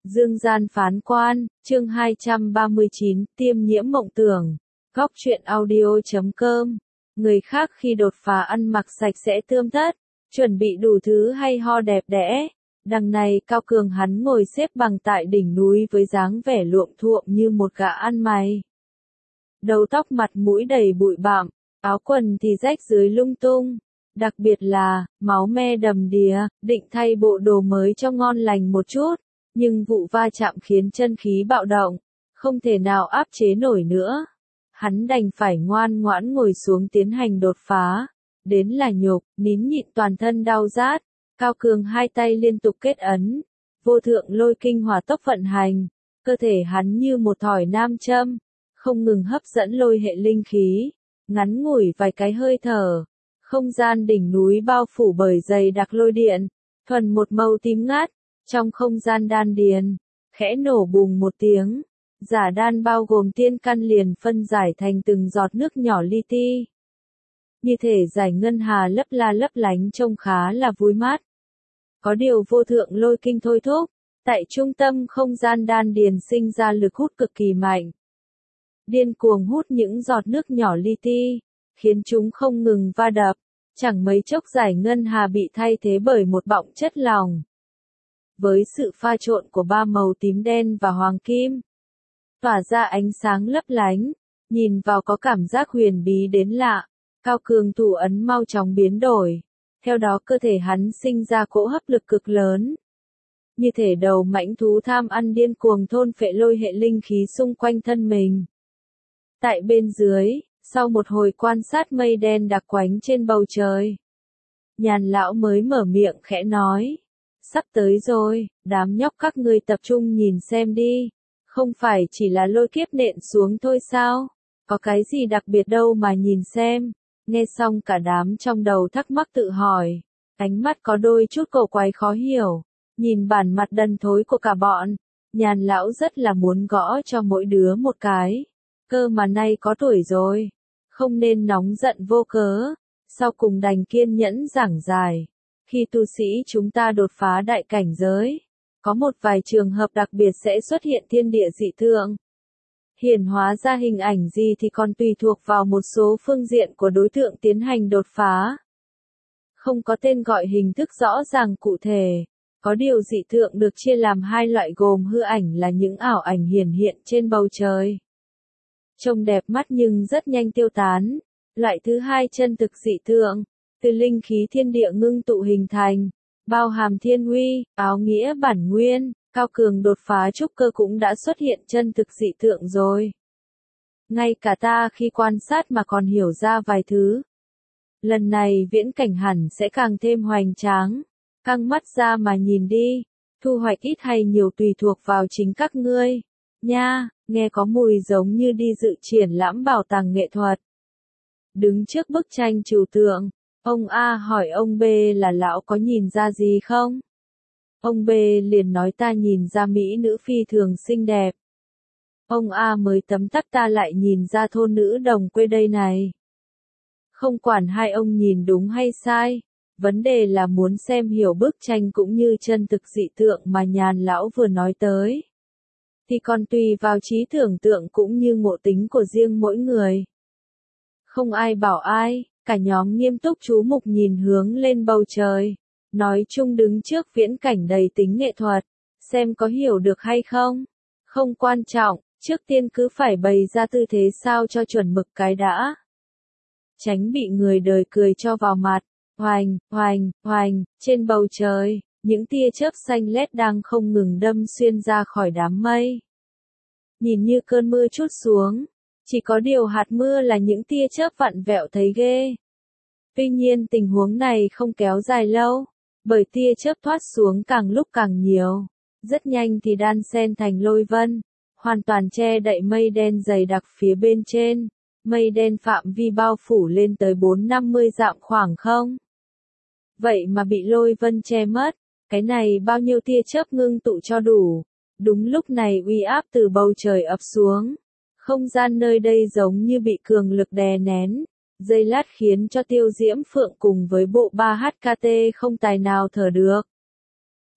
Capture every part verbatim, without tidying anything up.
Dương gian phán quan, chương hai trăm ba mươi chín, tiêm nhiễm mộng tưởng. Góc truyện audio chấm com. Người khác khi đột phá ăn mặc sạch sẽ tươm tất, chuẩn bị đủ thứ hay ho đẹp đẽ. Đằng này Cao Cường hắn ngồi xếp bằng tại đỉnh núi với dáng vẻ luộm thuộm như một gã ăn mày. Đầu tóc mặt mũi đầy bụi bặm, áo quần thì rách dưới lung tung. Đặc biệt là, máu me đầm đìa, định thay bộ đồ mới cho ngon lành một chút. Nhưng vụ va chạm khiến chân khí bạo động, không thể nào áp chế nổi nữa. Hắn đành phải ngoan ngoãn ngồi xuống tiến hành đột phá. Đến là nhục, nín nhịn toàn thân đau rát. Cao Cường hai tay liên tục kết ấn. Vô thượng lôi kinh hỏa tốc vận hành. Cơ thể hắn như một thỏi nam châm, không ngừng hấp dẫn lôi hệ linh khí. Ngắn ngủi vài cái hơi thở, không gian đỉnh núi bao phủ bởi dày đặc lôi điện, thuần một màu tím ngát. Trong không gian đan điền, khẽ nổ bùng một tiếng, giả đan bao gồm tiên căn liền phân giải thành từng giọt nước nhỏ li ti. Như thể giải ngân hà lấp la lấp lánh trông khá là vui mát. Có điều vô thượng lôi kinh thôi thúc, tại trung tâm không gian đan điền sinh ra lực hút cực kỳ mạnh. Điên cuồng hút những giọt nước nhỏ li ti, khiến chúng không ngừng va đập, chẳng mấy chốc giải ngân hà bị thay thế bởi một bọng chất lỏng. Với sự pha trộn của ba màu tím đen và hoàng kim, tỏa ra ánh sáng lấp lánh, nhìn vào có cảm giác huyền bí đến lạ. Cao Cường thủ ấn mau chóng biến đổi, theo đó cơ thể hắn sinh ra cỗ hấp lực cực lớn. Như thể đầu mãnh thú tham ăn điên cuồng thôn phệ lôi hệ linh khí xung quanh thân mình. Tại bên dưới, sau một hồi quan sát mây đen đặc quánh trên bầu trời, Nhàn lão mới mở miệng khẽ nói. Sắp tới rồi, đám nhóc các ngươi tập trung nhìn xem đi. Không phải chỉ là lôi kiếp nện xuống thôi sao? Có cái gì đặc biệt đâu mà nhìn xem. Nghe xong cả đám trong đầu thắc mắc tự hỏi. Ánh mắt có đôi chút cổ quái khó hiểu. Nhìn bản mặt đần thối của cả bọn. Nhàn lão rất là muốn gõ cho mỗi đứa một cái. Cơ mà nay có tuổi rồi. Không nên nóng giận vô cớ. Sau cùng đành kiên nhẫn giảng giải. Khi tu sĩ chúng ta đột phá đại cảnh giới, có một vài trường hợp đặc biệt sẽ xuất hiện thiên địa dị tượng. Hiển hóa ra hình ảnh gì thì còn tùy thuộc vào một số phương diện của đối tượng tiến hành đột phá. Không có tên gọi hình thức rõ ràng cụ thể. Có điều dị tượng được chia làm hai loại gồm hư ảnh là những ảo ảnh hiển hiện trên bầu trời. Trông đẹp mắt nhưng rất nhanh tiêu tán. Loại thứ hai chân thực dị tượng. Từ linh khí thiên địa ngưng tụ hình thành, bao hàm thiên uy, áo nghĩa bản nguyên, Cao Cường đột phá trúc cơ cũng đã xuất hiện chân thực dị tượng rồi. Ngay cả ta khi quan sát mà còn hiểu ra vài thứ. Lần này viễn cảnh hẳn sẽ càng thêm hoành tráng, căng mắt ra mà nhìn đi, thu hoạch ít hay nhiều tùy thuộc vào chính các ngươi. Nha, nghe có mùi giống như đi dự triển lãm bảo tàng nghệ thuật. Đứng trước bức tranh trừu tượng. Ông A hỏi ông B là lão có nhìn ra gì không? Ông B liền nói ta nhìn ra mỹ nữ phi thường xinh đẹp. Ông A mới tấm tắc ta lại nhìn ra thôn nữ đồng quê đây này. Không quản hai ông nhìn đúng hay sai, vấn đề là muốn xem hiểu bức tranh cũng như chân thực dị tượng mà Nhàn lão vừa nói tới. Thì còn tùy vào trí tưởng tượng cũng như ngộ tính của riêng mỗi người. Không ai bảo ai. Cả nhóm nghiêm túc chú mục nhìn hướng lên bầu trời. Nói chung đứng trước viễn cảnh đầy tính nghệ thuật. Xem có hiểu được hay không. Không quan trọng, trước tiên cứ phải bày ra tư thế sao cho chuẩn mực cái đã. Tránh bị người đời cười cho vào mặt. Hoành, hoành, hoành, trên bầu trời, những tia chớp xanh lét đang không ngừng đâm xuyên ra khỏi đám mây. Nhìn như cơn mưa trút xuống. Chỉ có điều hạt mưa là những tia chớp vặn vẹo thấy ghê. Tuy nhiên tình huống này không kéo dài lâu, bởi tia chớp thoát xuống càng lúc càng nhiều. Rất nhanh thì đan xen thành lôi vân, hoàn toàn che đậy mây đen dày đặc phía bên trên. Mây đen phạm vi bao phủ lên tới bốn năm mươi dặm khoảng không. Vậy mà bị lôi vân che mất, cái này bao nhiêu tia chớp ngưng tụ cho đủ. Đúng lúc này uy áp từ bầu trời ập xuống. Không gian nơi đây giống như bị cường lực đè nén, giây lát khiến cho Tiêu Diễm Phượng cùng với bộ ba H K T không tài nào thở được.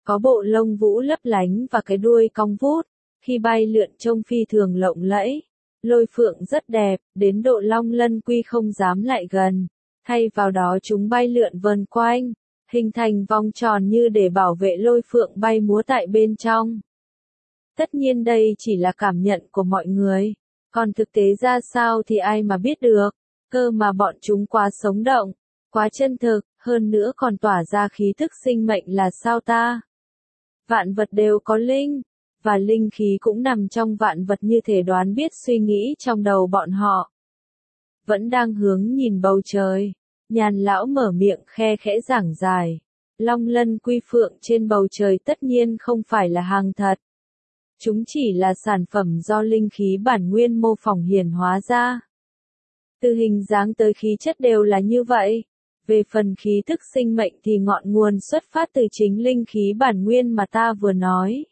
có bộ lông vũ lấp lánh và cái đuôi cong vút, khi bay lượn trông phi thường lộng lẫy. Lôi phượng rất đẹp, đến độ Long Lân Quy không dám lại gần, thay vào đó chúng bay lượn vần quanh, hình thành vòng tròn như để bảo vệ lôi phượng bay múa tại bên trong. Tất nhiên đây chỉ là cảm nhận của mọi người, còn thực tế ra sao thì ai mà biết được, cơ mà bọn chúng quá sống động, quá chân thực, hơn nữa còn tỏa ra khí thức sinh mệnh là sao ta? Vạn vật đều có linh, và linh khí cũng nằm trong vạn vật như thể đoán biết suy nghĩ trong đầu bọn họ. Vẫn đang hướng nhìn bầu trời, Nhàn lão mở miệng khe khẽ giảng giải. Long lân quy phượng trên bầu trời tất nhiên không phải là hàng thật. Chúng chỉ là sản phẩm do linh khí bản nguyên mô phỏng hiển hóa ra. Từ hình dáng tới khí chất đều là như vậy. Về phần khí thức sinh mệnh thì ngọn nguồn xuất phát từ chính linh khí bản nguyên mà ta vừa nói.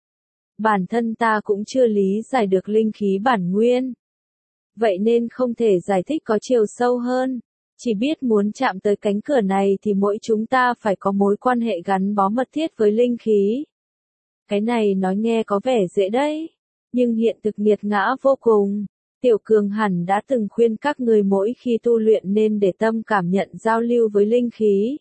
Bản thân ta cũng chưa lý giải được linh khí bản nguyên. Vậy nên không thể giải thích có chiều sâu hơn. Chỉ biết muốn chạm tới cánh cửa này thì mỗi chúng ta phải có mối quan hệ gắn bó mật thiết với linh khí. Cái này nói nghe có vẻ dễ đấy. Nhưng hiện thực nghiệt ngã vô cùng. Tiểu Cường hẳn đã từng khuyên các người mỗi khi tu luyện nên để tâm cảm nhận giao lưu với linh khí.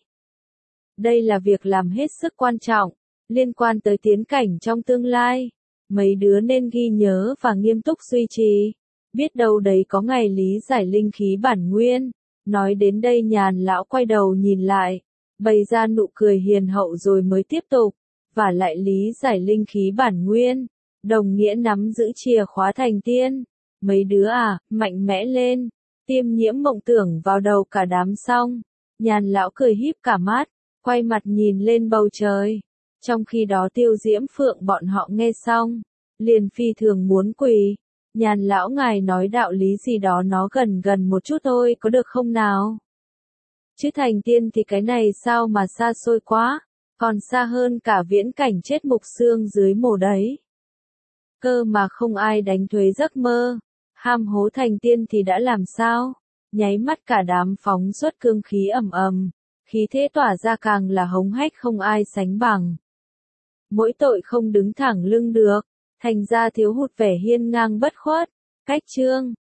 Đây là việc làm hết sức quan trọng, liên quan tới tiến cảnh trong tương lai. Mấy đứa nên ghi nhớ và nghiêm túc duy trì. Biết đâu đấy có ngày lý giải linh khí bản nguyên. Nói đến đây Nhàn lão quay đầu nhìn lại, bày ra nụ cười hiền hậu rồi mới tiếp tục. Và lại lý giải linh khí bản nguyên, đồng nghĩa nắm giữ chìa khóa thành tiên. Mấy đứa à, mạnh mẽ lên, tiêm nhiễm mộng tưởng vào đầu cả đám xong. Nhàn lão cười híp cả mắt, quay mặt nhìn lên bầu trời. Trong khi đó Tiêu Diễm Phượng bọn họ nghe xong, liền phi thường muốn quỳ. Nhàn lão ngài nói đạo lý gì đó nó gần gần một chút thôi có được không nào? Chứ thành tiên thì cái này sao mà xa xôi quá, còn xa hơn cả viễn cảnh chết mục xương dưới mồ đấy. Cơ mà không ai đánh thuế giấc mơ. Ham hố thành tiên thì đã làm sao? Nháy mắt cả đám phóng xuất cương khí ầm ầm, khí thế tỏa ra càng là hống hách không ai sánh bằng. Mỗi tội không đứng thẳng lưng được, thành ra thiếu hụt vẻ hiên ngang bất khuất. Cách chương